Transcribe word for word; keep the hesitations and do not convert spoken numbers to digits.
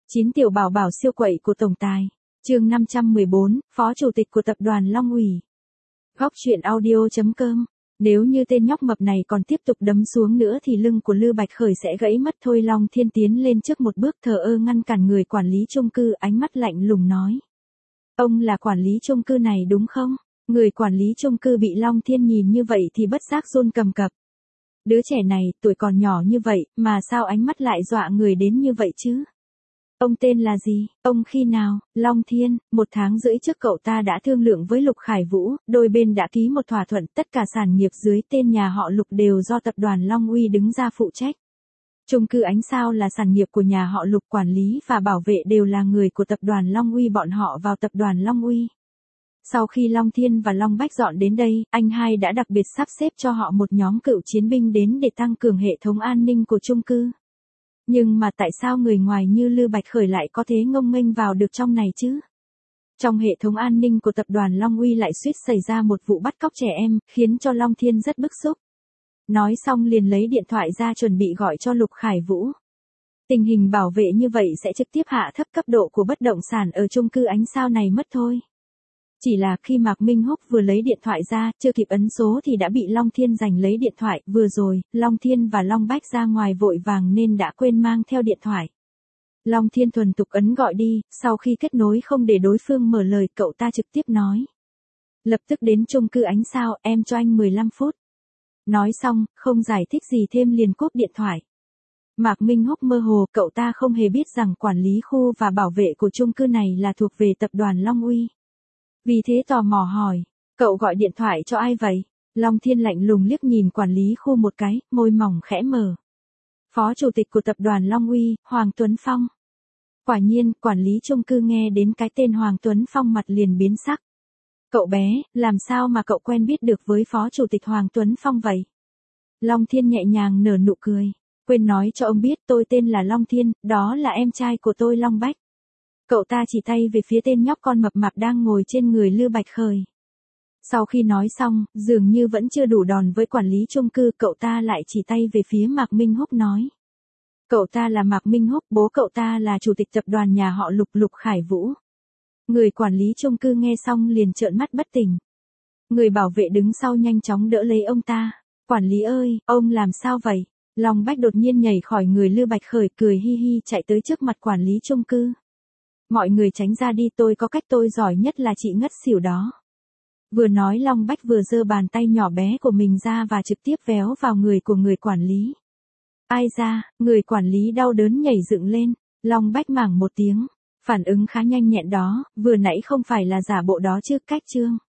chín tiểu bảo bảo siêu quậy của tổng tài. Chương năm trăm mười bốn, Phó Chủ tịch của tập đoàn Long Ủy. Góc truyện audio chấm com. Nếu như tên nhóc mập này còn tiếp tục đấm xuống nữa thì lưng của Lư Bạch Khởi sẽ gãy mất thôi. Long Thiên tiến lên trước một bước, thờ ơ ngăn cản người quản lý chung cư, ánh mắt lạnh lùng nói: "Ông là quản lý chung cư này đúng không?" Người quản lý chung cư bị Long Thiên nhìn như vậy thì bất giác run cầm cập. Đứa trẻ này, tuổi còn nhỏ như vậy, mà sao ánh mắt lại dọa người đến như vậy chứ? Ông tên là gì? Ông khi nào? Long Thiên, một tháng rưỡi trước cậu ta đã thương lượng với Lục Khải Vũ, đôi bên đã ký một thỏa thuận, tất cả sản nghiệp dưới tên nhà họ Lục đều do tập đoàn Long Uy đứng ra phụ trách. Chung cư Ánh Sao là sản nghiệp của nhà họ Lục, quản lý và bảo vệ đều là người của tập đoàn Long Uy, bọn họ vào tập đoàn Long Uy. Sau khi Long Thiên và Long Bách dọn đến đây, anh hai đã đặc biệt sắp xếp cho họ một nhóm cựu chiến binh đến để tăng cường hệ thống an ninh của chung cư. Nhưng mà tại sao người ngoài như Lư Bạch Khởi lại có thể ngông nghênh vào được trong này chứ? Trong hệ thống an ninh của tập đoàn Long Uy lại suýt xảy ra một vụ bắt cóc trẻ em, khiến cho Long Thiên rất bức xúc. Nói xong liền lấy điện thoại ra chuẩn bị gọi cho Lục Khải Vũ. Tình hình bảo vệ như vậy sẽ trực tiếp hạ thấp cấp độ của bất động sản ở chung cư Ánh Sao này mất thôi. Chỉ là khi Mạc Minh Húc vừa lấy điện thoại ra, chưa kịp ấn số thì đã bị Long Thiên giành lấy điện thoại. Vừa rồi, Long Thiên và Long Bách ra ngoài vội vàng nên đã quên mang theo điện thoại. Long Thiên thuần tục ấn gọi đi, sau khi kết nối không để đối phương mở lời, cậu ta trực tiếp nói: "Lập tức đến chung cư Ánh Sao, em cho anh mười lăm phút. Nói xong, không giải thích gì thêm liền cúp điện thoại. Mạc Minh Húc mơ hồ, cậu ta không hề biết rằng quản lý khu và bảo vệ của chung cư này là thuộc về tập đoàn Long Uy. Vì thế tò mò hỏi: "Cậu gọi điện thoại cho ai vậy?" Long Thiên lạnh lùng liếc nhìn quản lý khu một cái, môi mỏng khẽ mở: "Phó Chủ tịch của tập đoàn Long Uy, Hoàng Tuấn Phong." Quả nhiên, quản lý chung cư nghe đến cái tên Hoàng Tuấn Phong mặt liền biến sắc. "Cậu bé, làm sao mà cậu quen biết được với Phó Chủ tịch Hoàng Tuấn Phong vậy?" Long Thiên nhẹ nhàng nở nụ cười: "Quên nói cho ông biết, tôi tên là Long Thiên, đó là em trai của tôi Long Bách." Cậu ta chỉ tay về phía tên nhóc con mập mạp đang ngồi trên người Lư Bạch Khởi. Sau khi nói xong, dường như vẫn chưa đủ đòn với quản lý chung cư, cậu ta lại chỉ tay về phía Mạc Minh Húc nói: "Cậu ta là Mạc Minh Húc, bố cậu ta là chủ tịch tập đoàn nhà họ Lục, Lục Khải Vũ." Người quản lý chung cư nghe xong liền trợn mắt bất tỉnh. Người bảo vệ đứng sau nhanh chóng đỡ lấy ông ta: "Quản lý ơi, ông làm sao vậy?" Long Bách đột nhiên nhảy khỏi người Lư Bạch Khởi, cười hi hi chạy tới trước mặt quản lý chung cư: "Mọi người tránh ra đi, tôi có cách tôi giỏi nhất là chị ngất xỉu đó." Vừa nói Long Bách vừa giơ bàn tay nhỏ bé của mình ra và trực tiếp véo vào người của người quản lý. Ai da, người quản lý đau đớn nhảy dựng lên. Long Bách mảng một tiếng: "Phản ứng khá nhanh nhẹn đó, vừa nãy không phải là giả bộ đó chứ." Cách chương